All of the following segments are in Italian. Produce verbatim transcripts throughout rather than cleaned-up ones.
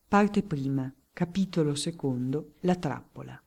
Parte prima, capitolo secondo, la trappola.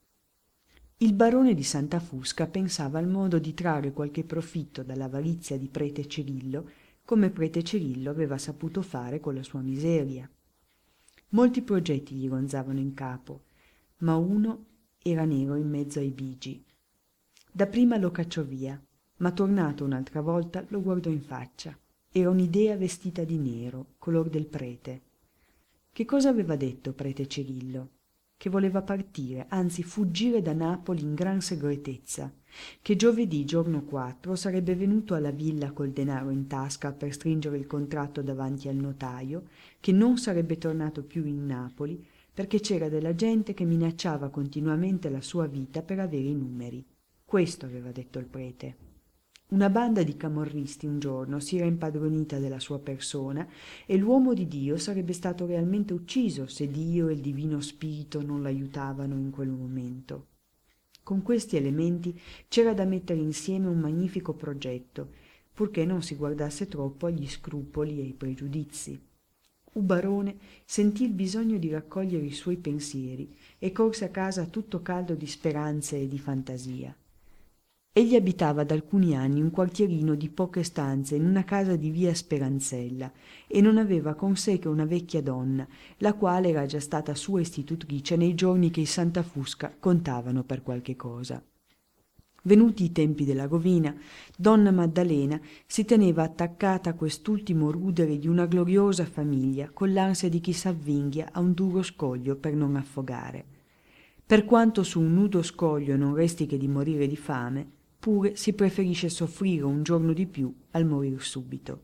Il barone di Santa Fusca pensava al modo di trarre qualche profitto dall'avarizia di prete Cirillo, come prete Cirillo aveva saputo fare con la sua miseria. Molti progetti gli ronzavano in capo, ma uno era nero in mezzo ai bigi. Dapprima lo cacciò via, ma tornato un'altra volta lo guardò in faccia. Era un'idea vestita di nero, color del prete. Che cosa aveva detto prete Cirillo? Che voleva partire, anzi fuggire da Napoli in gran segretezza, che giovedì giorno quattro sarebbe venuto alla villa col denaro in tasca per stringere il contratto davanti al notaio, che non sarebbe tornato più in Napoli perché c'era della gente che minacciava continuamente la sua vita per avere i numeri. Questo aveva detto il prete. Una banda di camorristi un giorno si era impadronita della sua persona e l'uomo di Dio sarebbe stato realmente ucciso se Dio e il divino spirito non l'aiutavano in quel momento. Con questi elementi c'era da mettere insieme un magnifico progetto, purché non si guardasse troppo agli scrupoli e ai pregiudizi. Ubarone sentì il bisogno di raccogliere i suoi pensieri e corse a casa tutto caldo di speranze e di fantasia. Egli abitava da alcuni anni un quartierino di poche stanze in una casa di via Speranzella e non aveva con sé che una vecchia donna, la quale era già stata sua istitutrice nei giorni che i Santa Fusca contavano per qualche cosa. Venuti i tempi della rovina, donna Maddalena si teneva attaccata a quest'ultimo rudere di una gloriosa famiglia con l'ansia di chi s'avvinghia a un duro scoglio per non affogare. Per quanto su un nudo scoglio non resti che di morire di fame, pure si preferisce soffrire un giorno di più al morir subito.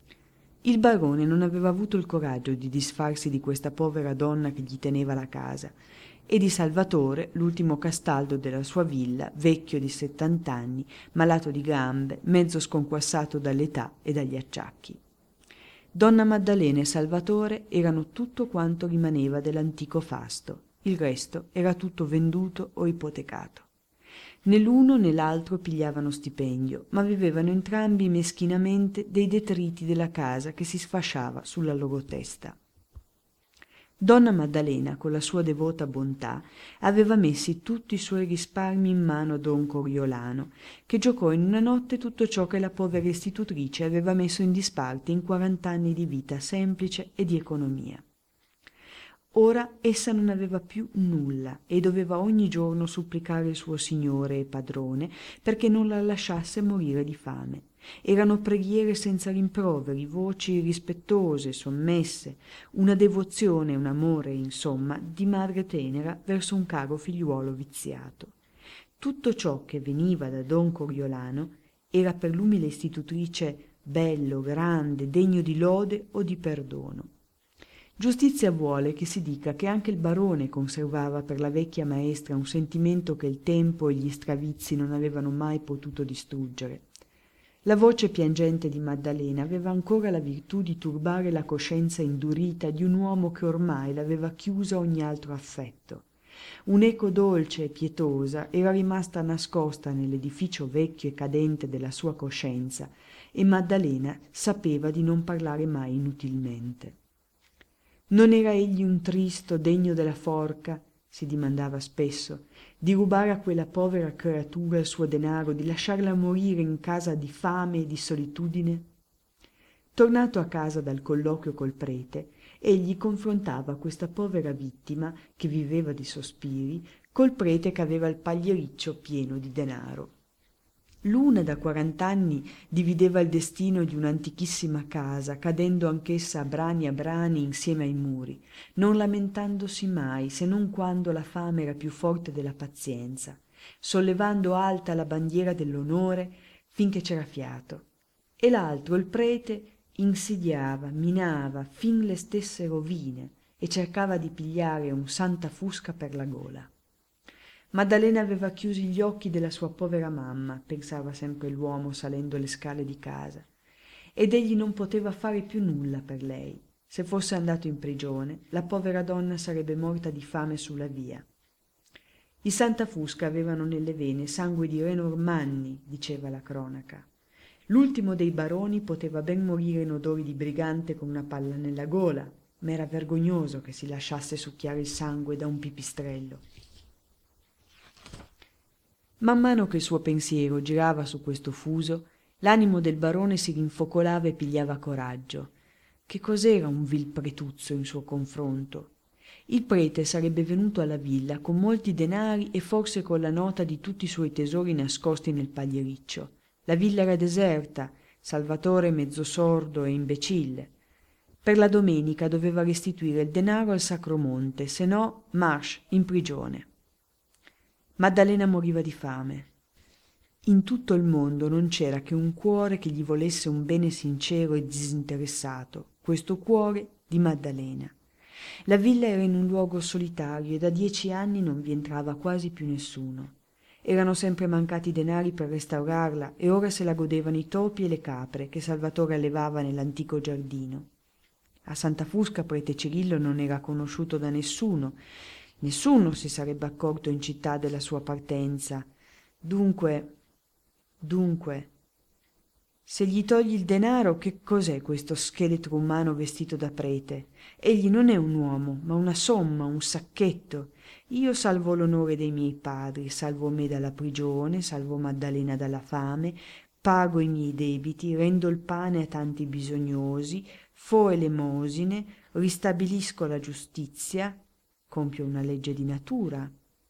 Il barone non aveva avuto il coraggio di disfarsi di questa povera donna che gli teneva la casa e di Salvatore, l'ultimo castaldo della sua villa, vecchio di settant'anni, malato di gambe, mezzo sconquassato dall'età e dagli acciacchi. Donna Maddalena e Salvatore erano tutto quanto rimaneva dell'antico fasto, il resto era tutto venduto o ipotecato. Né l'uno né l'altro pigliavano stipendio, ma vivevano entrambi meschinamente dei detriti della casa che si sfasciava sulla loro testa. Donna Maddalena, con la sua devota bontà, aveva messi tutti i suoi risparmi in mano a don Coriolano, che giocò in una notte tutto ciò che la povera istitutrice aveva messo in disparte in quarant'anni di vita semplice e di economia. Ora essa non aveva più nulla e doveva ogni giorno supplicare il suo signore e padrone perché non la lasciasse morire di fame. Erano preghiere senza rimproveri, voci rispettose, sommesse, una devozione e un amore, insomma, di madre tenera verso un caro figliuolo viziato. Tutto ciò che veniva da don Coriolano era per l'umile istitutrice bello, grande, degno di lode o di perdono. Giustizia vuole che si dica che anche il barone conservava per la vecchia maestra un sentimento che il tempo e gli stravizi non avevano mai potuto distruggere. La voce piangente di Maddalena aveva ancora la virtù di turbare la coscienza indurita di un uomo che ormai l'aveva chiusa ogni altro affetto. Un'eco dolce e pietosa era rimasta nascosta nell'edificio vecchio e cadente della sua coscienza e Maddalena sapeva di non parlare mai inutilmente. Non era egli un tristo degno della forca, si dimandava spesso, di rubare a quella povera creatura il suo denaro, di lasciarla morire in casa di fame e di solitudine? Tornato a casa dal colloquio col prete, egli confrontava questa povera vittima, che viveva di sospiri, col prete che aveva il pagliericcio pieno di denaro. L'una da quarant'anni divideva il destino di un'antichissima casa, cadendo anch'essa a brani a brani insieme ai muri, non lamentandosi mai se non quando la fame era più forte della pazienza, sollevando alta la bandiera dell'onore finché c'era fiato. E l'altro, il prete, insidiava, minava fin le stesse rovine e cercava di pigliare un Santa Fusca per la gola. Maddalena aveva chiusi gli occhi della sua povera mamma, pensava sempre l'uomo salendo le scale di casa, ed egli non poteva fare più nulla per lei. Se fosse andato in prigione, la povera donna sarebbe morta di fame sulla via. I Santa Fusca avevano nelle vene sangue di re Normanni, diceva la cronaca. L'ultimo dei baroni poteva ben morire in odori di brigante con una palla nella gola, ma era vergognoso che si lasciasse succhiare il sangue da un pipistrello. Man mano che il suo pensiero girava su questo fuso, l'animo del barone si rinfocolava e pigliava coraggio. Che cos'era un vil pretuzzo in suo confronto? Il prete sarebbe venuto alla villa con molti denari e forse con la nota di tutti i suoi tesori nascosti nel pagliericcio. La villa era deserta, Salvatore mezzo sordo e imbecille. Per la domenica doveva restituire il denaro al Sacromonte, se no marche in prigione. Maddalena moriva di fame. In tutto il mondo non c'era che un cuore che gli volesse un bene sincero e disinteressato, questo cuore di Maddalena. La villa era in un luogo solitario e da dieci anni non vi entrava quasi più nessuno. Erano sempre mancati denari per restaurarla e ora se la godevano i topi e le capre che Salvatore allevava nell'antico giardino. A Santa Fusca prete Cirillo non era conosciuto da nessuno. Nessuno si sarebbe accorto in città della sua partenza. Dunque, dunque, se gli togli il denaro, che cos'è questo scheletro umano vestito da prete? Egli non è un uomo, ma una somma, un sacchetto. Io salvo l'onore dei miei padri, salvo me dalla prigione, salvo Maddalena dalla fame, pago i miei debiti, rendo il pane a tanti bisognosi, fo elemosine, ristabilisco la giustizia, compio una legge di natura.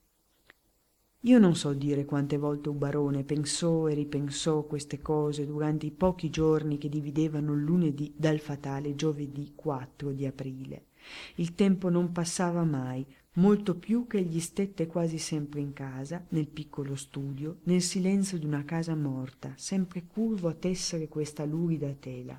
Io non so dire quante volte un barone pensò e ripensò queste cose durante i pochi giorni che dividevano il lunedì dal fatale giovedì quattro di aprile. Il tempo non passava mai, molto più che egli stette quasi sempre in casa, nel piccolo studio, nel silenzio di una casa morta, sempre curvo a tessere questa lurida tela.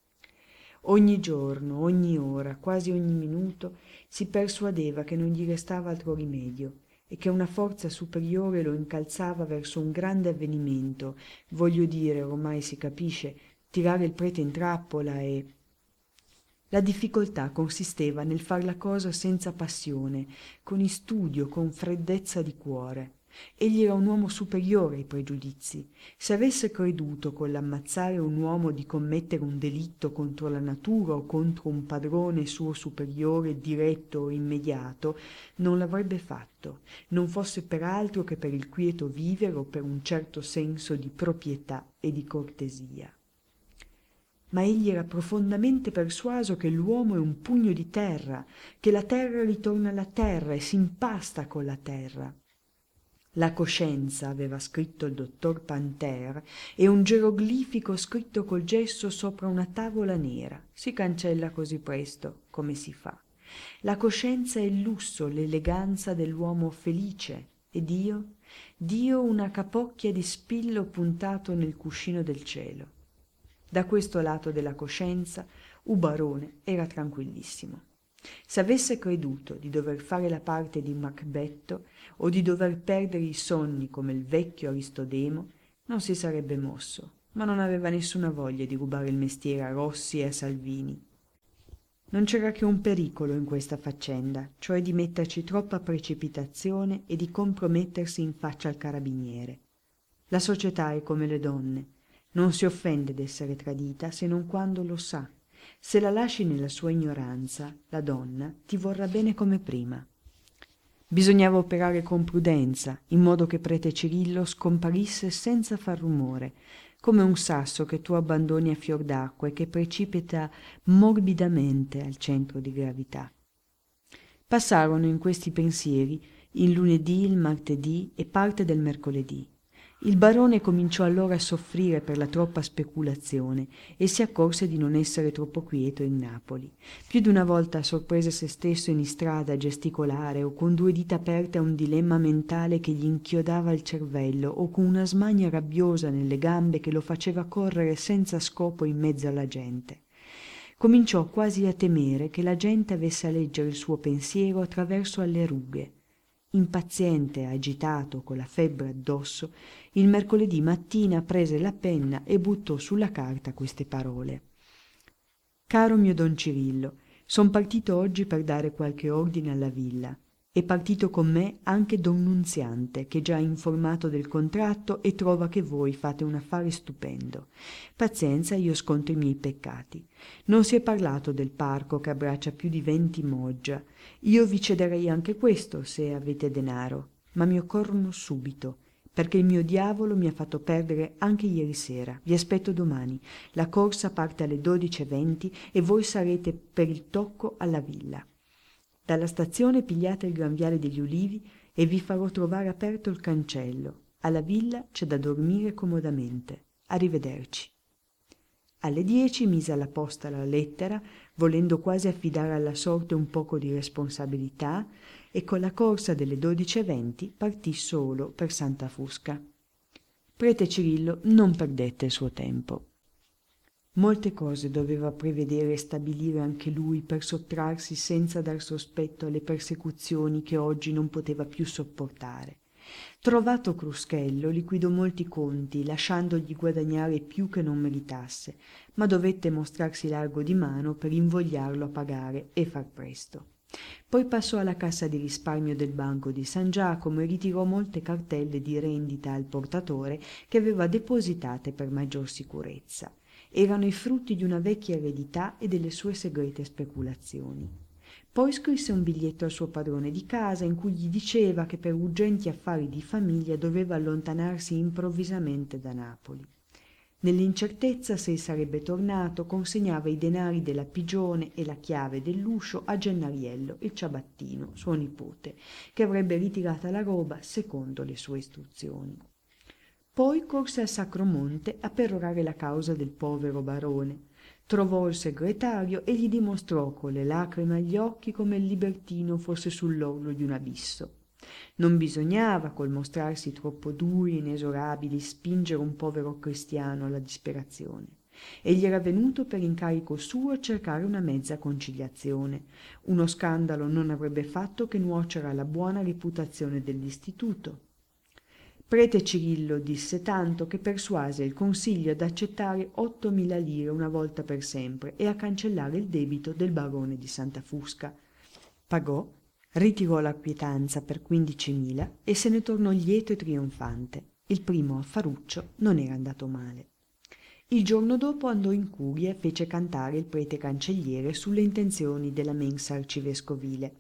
Ogni giorno, ogni ora, quasi ogni minuto, si persuadeva che non gli restava altro rimedio e che una forza superiore lo incalzava verso un grande avvenimento, voglio dire, ormai si capisce, tirare il prete in trappola e... La difficoltà consisteva nel far la cosa senza passione, con istudio, con freddezza di cuore. Egli era un uomo superiore ai pregiudizi. Se avesse creduto con l'ammazzare un uomo di commettere un delitto contro la natura o contro un padrone suo superiore diretto o immediato, non l'avrebbe fatto, non fosse per altro che per il quieto vivere o per un certo senso di proprietà e di cortesia. Ma egli era profondamente persuaso che l'uomo è un pugno di terra, che la terra ritorna alla terra e si impasta con la terra. La coscienza, aveva scritto il dottor Panter, è un geroglifico scritto col gesso sopra una tavola nera. Si cancella così presto, come si fa. La coscienza è il lusso, l'eleganza dell'uomo felice. E Dio? Dio una capocchia di spillo puntato nel cuscino del cielo. Da questo lato della coscienza, Ubarone era tranquillissimo. Se avesse creduto di dover fare la parte di Macbetto o di dover perdere i sonni come il vecchio Aristodemo, non si sarebbe mosso, ma non aveva nessuna voglia di rubare il mestiere a Rossi e a Salvini. Non c'era che un pericolo in questa faccenda, cioè di metterci troppa precipitazione e di compromettersi in faccia al carabiniere. La società è come le donne, non si offende d'essere tradita se non quando lo sa. Se la lasci nella sua ignoranza, la donna ti vorrà bene come prima. Bisognava operare con prudenza, in modo che prete Cirillo scomparisse senza far rumore, come un sasso che tu abbandoni a fior d'acqua e che precipita morbidamente al centro di gravità. Passarono in questi pensieri il lunedì, il martedì e parte del mercoledì. Il barone cominciò allora a soffrire per la troppa speculazione e si accorse di non essere troppo quieto in Napoli. Più di una volta sorprese se stesso in istrada a gesticolare o con due dita aperte a un dilemma mentale che gli inchiodava il cervello o con una smania rabbiosa nelle gambe che lo faceva correre senza scopo in mezzo alla gente. Cominciò quasi a temere che la gente avesse a leggere il suo pensiero attraverso alle rughe. Impaziente, agitato, con la febbre addosso, il mercoledì mattina prese la penna e buttò sulla carta queste parole. Caro mio don Cirillo, son partito oggi per dare qualche ordine alla villa. È partito con me anche don Nunziante, che già è informato del contratto e trova che voi fate un affare stupendo. Pazienza, io sconto i miei peccati. Non si è parlato del parco che abbraccia più di venti moggia. Io vi cederei anche questo se avete denaro, ma mi occorrono subito, perché il mio diavolo mi ha fatto perdere anche ieri sera. Vi aspetto domani. La corsa parte alle dodici e venti e voi sarete per il tocco alla villa. Dalla stazione pigliate il gran viale degli Ulivi e vi farò trovare aperto il cancello. Alla villa c'è da dormire comodamente. Arrivederci. Alle dieci mise alla posta la lettera, volendo quasi affidare alla sorte un poco di responsabilità, e con la corsa delle dodici e venti partì solo per Santa Fusca. Prete Cirillo non perdette il suo tempo. Molte cose doveva prevedere e stabilire anche lui per sottrarsi senza dar sospetto alle persecuzioni che oggi non poteva più sopportare. Trovato Cruschello, liquidò molti conti, lasciandogli guadagnare più che non meritasse, ma dovette mostrarsi largo di mano per invogliarlo a pagare e far presto. Poi passò alla cassa di risparmio del Banco di San Giacomo e ritirò molte cartelle di rendita al portatore che aveva depositate per maggior sicurezza. Erano i frutti di una vecchia eredità e delle sue segrete speculazioni. Poi scrisse un biglietto al suo padrone di casa in cui gli diceva che per urgenti affari di famiglia doveva allontanarsi improvvisamente da Napoli. Nell'incertezza se sarebbe tornato, consegnava i denari della pigione e la chiave dell'uscio a Gennariello, il ciabattino, suo nipote, che avrebbe ritirata la roba secondo le sue istruzioni. Poi corse al Sacro Monte a perorare la causa del povero barone. Trovò il segretario e gli dimostrò con le lacrime agli occhi come il libertino fosse sull'orlo di un abisso. Non bisognava, col mostrarsi troppo duri e inesorabili, spingere un povero cristiano alla disperazione. Egli era venuto per incarico suo a cercare una mezza conciliazione. Uno scandalo non avrebbe fatto che nuocere alla buona reputazione dell'istituto. Prete Cirillo disse tanto che persuase il consiglio ad accettare ottomila lire una volta per sempre e a cancellare il debito del barone di Santa Fusca. Pagò, ritirò la quietanza per quindicimila e se ne tornò lieto e trionfante. Il primo affaruccio non era andato male. Il giorno dopo andò in curia e fece cantare il prete cancelliere sulle intenzioni della mensa arcivescovile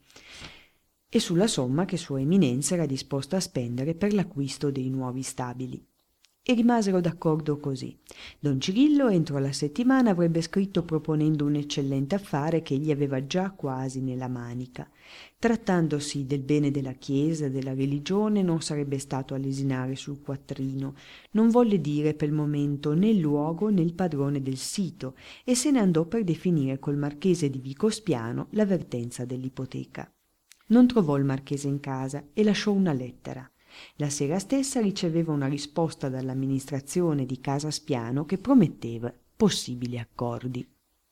e sulla somma che Sua Eminenza era disposta a spendere per l'acquisto dei nuovi stabili. E rimasero d'accordo così. Don Cirillo entro la settimana avrebbe scritto proponendo un eccellente affare che egli aveva già quasi nella manica. Trattandosi del bene della Chiesa e della religione non sarebbe stato a lesinare sul quattrino, non volle dire per il momento né il luogo né il padrone del sito e se ne andò per definire col marchese di Vicospiano l'avvertenza dell'ipoteca. Non trovò il marchese in casa e lasciò una lettera. La sera stessa riceveva una risposta dall'amministrazione di Casa Spiano che prometteva possibili accordi.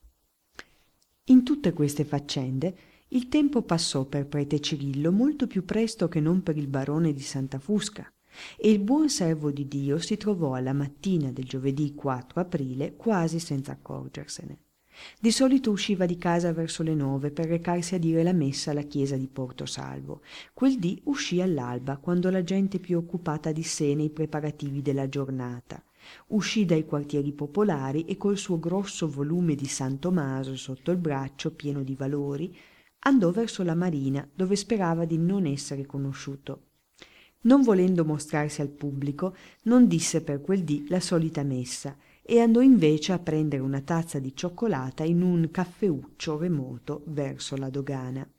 In tutte queste faccende il tempo passò per prete Cirillo molto più presto che non per il barone di Santa Fusca e il buon servo di Dio si trovò alla mattina del giovedì quattro aprile quasi senza accorgersene. Di solito usciva di casa verso le nove per recarsi a dire la messa alla chiesa di Portosalvo. Quel dì uscì all'alba, quando la gente più occupata di sé nei preparativi della giornata. Uscì dai quartieri popolari e col suo grosso volume di San Tommaso sotto il braccio pieno di valori andò verso la marina, dove sperava di non essere conosciuto. Non volendo mostrarsi al pubblico, non disse per quel dì la solita messa e andò invece a prendere una tazza di cioccolata in un caffeuccio remoto verso la dogana.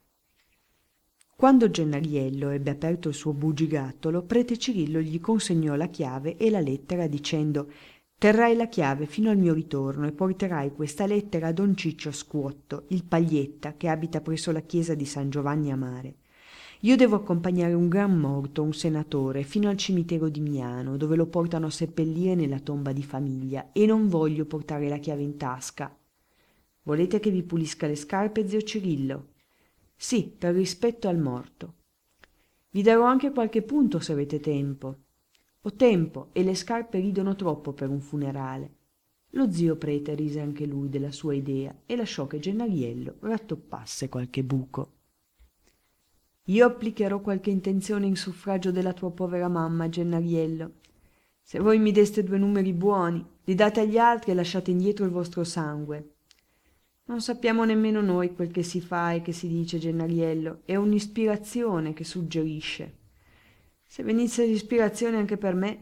Quando Gennariello ebbe aperto il suo bugigattolo, prete Cirillo gli consegnò la chiave e la lettera dicendo: «Terrai la chiave fino al mio ritorno e porterai questa lettera a don Ciccio Scuotto, il paglietta, che abita presso la chiesa di San Giovanni a Mare. Io devo accompagnare un gran morto, un senatore, fino al cimitero di Miano, dove lo portano a seppellire nella tomba di famiglia, e non voglio portare la chiave in tasca. Volete che vi pulisca le scarpe, zio Cirillo? Sì, per rispetto al morto. Vi darò anche qualche punto se avete tempo. Ho tempo e le scarpe ridono troppo per un funerale». Lo zio prete rise anche lui della sua idea e lasciò che Gennariello rattoppasse qualche buco. Io applicherò qualche intenzione in suffragio della tua povera mamma, Gennariello. Se voi mi deste due numeri buoni, li date agli altri e lasciate indietro il vostro sangue. Non sappiamo nemmeno noi quel che si fa e che si dice, Gennariello. È un'ispirazione che suggerisce. Se venisse l'ispirazione anche per me,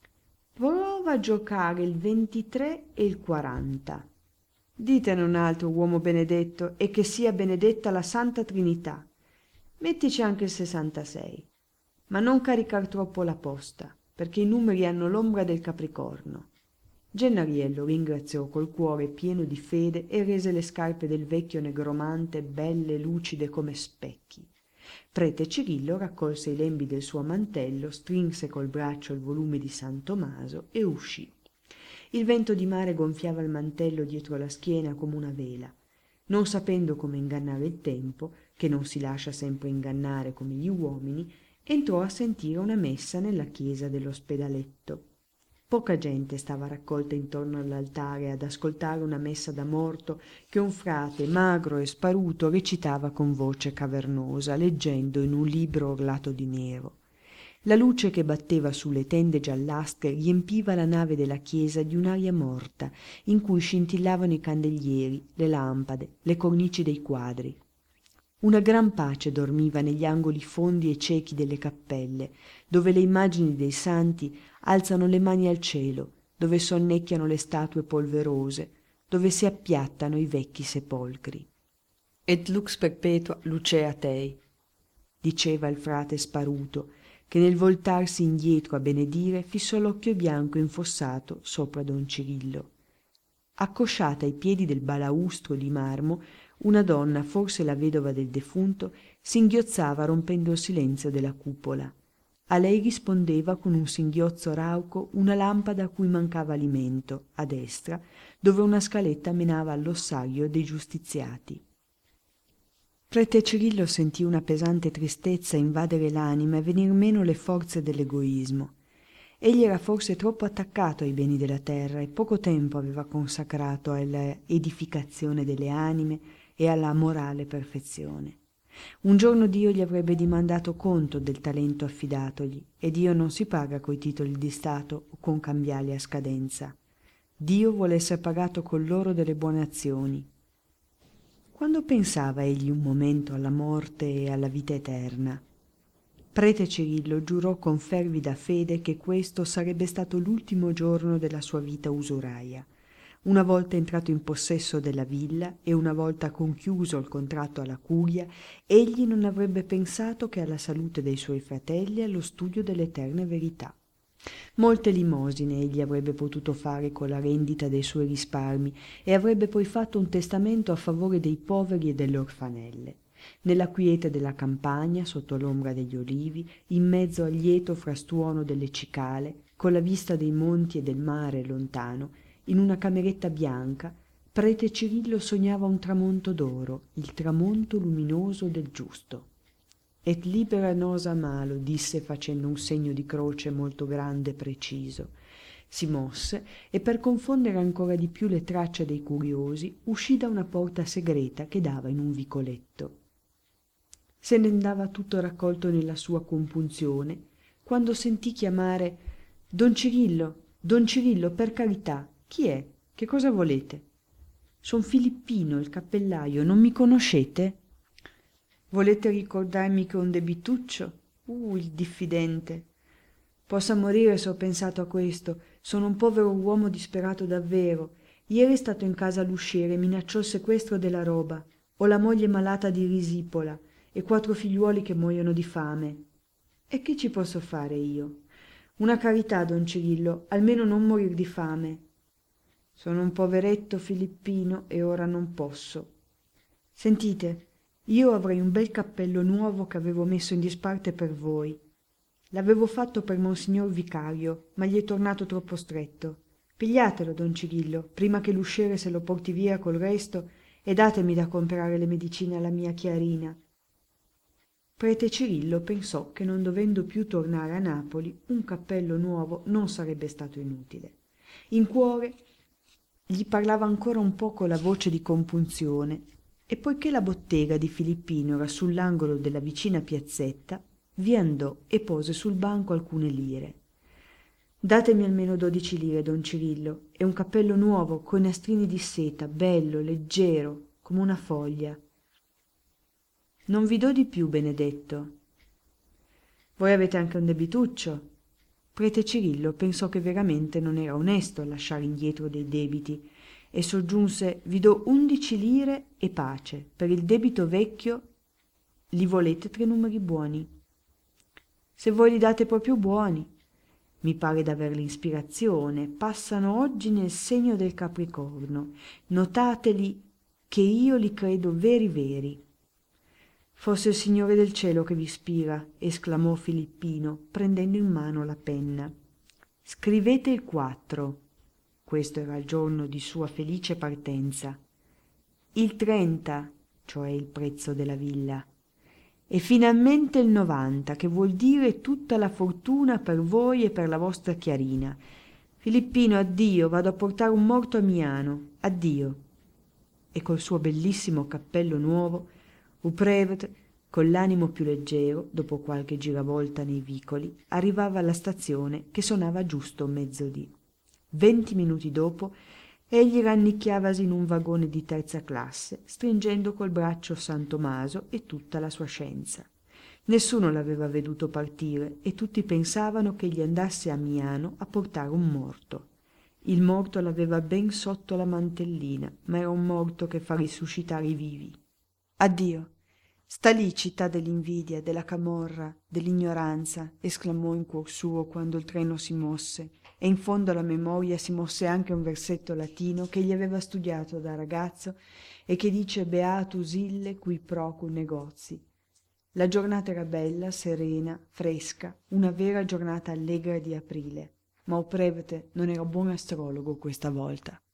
prova a giocare il ventitré e il quaranta. Ditene un altro, uomo benedetto, e che sia benedetta la Santa Trinità. Mettici anche il sessantasei, ma non caricar troppo la posta, perché i numeri hanno l'ombra del Capricorno. Gennariello ringraziò col cuore pieno di fede e rese le scarpe del vecchio negromante belle lucide come specchi. Prete Cirillo raccolse i lembi del suo mantello, strinse col braccio il volume di San Tommaso e uscì. Il vento di mare gonfiava il mantello dietro la schiena come una vela. Non sapendo come ingannare il tempo, che non si lascia sempre ingannare come gli uomini, entrò a sentire una messa nella chiesa dell'ospedaletto. Poca gente stava raccolta intorno all'altare ad ascoltare una messa da morto che un frate magro e sparuto recitava con voce cavernosa, leggendo in un libro orlato di nero. La luce che batteva sulle tende giallastre riempiva la nave della chiesa di un'aria morta, in cui scintillavano i candelieri, le lampade, le cornici dei quadri. Una gran pace dormiva negli angoli fondi e ciechi delle cappelle, dove le immagini dei santi alzano le mani al cielo, dove sonnecchiano le statue polverose, dove si appiattano i vecchi sepolcri. Et lux perpetua lucea tei, diceva il frate sparuto, che nel voltarsi indietro a benedire fissò l'occhio bianco infossato sopra don Cirillo. Accosciata ai piedi del balaustro di marmo, una donna, forse la vedova del defunto, singhiozzava rompendo il silenzio della cupola. A lei rispondeva con un singhiozzo rauco una lampada a cui mancava alimento, a destra, dove una scaletta menava all'ossario dei giustiziati. Prete Cirillo sentì una pesante tristezza invadere l'anima e venir meno le forze dell'egoismo. Egli era forse troppo attaccato ai beni della terra e poco tempo aveva consacrato alla edificazione delle anime e alla morale perfezione. Un giorno Dio gli avrebbe dimandato conto del talento affidatogli, e Dio non si paga coi titoli di Stato o con cambiali a scadenza. Dio vuole essere pagato con l'oro delle buone azioni. Quando pensava egli un momento alla morte e alla vita eterna? Prete Cirillo giurò con fervida fede che questo sarebbe stato l'ultimo giorno della sua vita usuraia. Una volta entrato in possesso della villa e una volta conchiuso il contratto alla curia, egli non avrebbe pensato che alla salute dei suoi fratelli e allo studio delle eterne verità. Molte limosine egli avrebbe potuto fare con la rendita dei suoi risparmi e avrebbe poi fatto un testamento a favore dei poveri e delle orfanelle. Nella quiete della campagna, sotto l'ombra degli olivi, in mezzo al lieto frastuono delle cicale, con la vista dei monti e del mare lontano, in una cameretta bianca, prete Cirillo sognava un tramonto d'oro, il tramonto luminoso del giusto. Et libera nos a malo, disse facendo un segno di croce molto grande e preciso. Si mosse e per confondere ancora di più le tracce dei curiosi uscì da una porta segreta che dava in un vicoletto. Se ne andava tutto raccolto nella sua compunzione quando sentì chiamare «Don Cirillo, Don Cirillo, per carità, chi è? Che cosa volete?» «Son Filippino, il cappellaio, non mi conoscete?» «Volete ricordarmi che ho un debituccio?» «Uh, il diffidente! Possa morire se ho pensato a questo. Sono un povero uomo disperato davvero. Ieri è stato in casa l'usciere e minacciò il sequestro della roba. Ho la moglie malata di risipola e quattro figliuoli che muoiono di fame. E che ci posso fare io? Una carità, don Cirillo, almeno non morir di fame. Sono un poveretto Filippino e ora non posso. Sentite, io avrei un bel cappello nuovo che avevo messo in disparte per voi. L'avevo fatto per monsignor vicario, ma gli è tornato troppo stretto. Pigliatelo, don Cirillo, prima che l'usciere se lo porti via col resto, e datemi da comprare le medicine alla mia Chiarina. Prete Cirillo pensò che non dovendo più tornare a Napoli, un cappello nuovo non sarebbe stato inutile. In cuore gli parlava ancora un poco la voce di compunzione, e poiché la bottega di Filippino era sull'angolo della vicina piazzetta, vi andò e pose sul banco alcune lire. «Datemi almeno dodici lire, don Cirillo, e un cappello nuovo coi nastrini di seta, bello, leggero, come una foglia». «Non vi do di più, Benedetto». «Voi avete anche un debituccio?» Prete Cirillo pensò che veramente non era onesto lasciare indietro dei debiti e soggiunse: «Vi do undici lire e pace. Per il debito vecchio li volete tre numeri buoni?» «Se voi li date proprio buoni. Mi pare d'aver l'ispirazione. Passano oggi nel segno del Capricorno. Notateli che io li credo veri veri». «Forse il Signore del cielo che vi ispira», esclamò Filippino, prendendo in mano la penna. «Scrivete il quattro». Questo era il giorno di sua felice partenza. «Il trenta», cioè il prezzo della villa. «E finalmente il novanta, che vuol dire tutta la fortuna per voi e per la vostra Chiarina. Filippino, addio, vado a portare un morto a Miano. Addio». E col suo bellissimo cappello nuovo, Uprevet, con l'animo più leggero, dopo qualche giravolta nei vicoli, arrivava alla stazione che sonava giusto mezzodì. Venti minuti dopo egli rannicchiavasi in un vagone di terza classe, stringendo col braccio San Tommaso e tutta la sua scienza. Nessuno l'aveva veduto partire e tutti pensavano che egli andasse a Miano a portare un morto. Il morto l'aveva ben sotto la mantellina, ma era un morto che fa risuscitare i vivi. «Addio! Sta lì, città dell'invidia, della camorra, dell'ignoranza», esclamò in cuor suo quando il treno si mosse, e in fondo alla memoria si mosse anche un versetto latino che gli aveva studiato da ragazzo e che dice: «Beatus ille qui procu negozi». La giornata era bella, serena, fresca, una vera giornata allegra di aprile, ma Uprevete non era buon astrologo questa volta.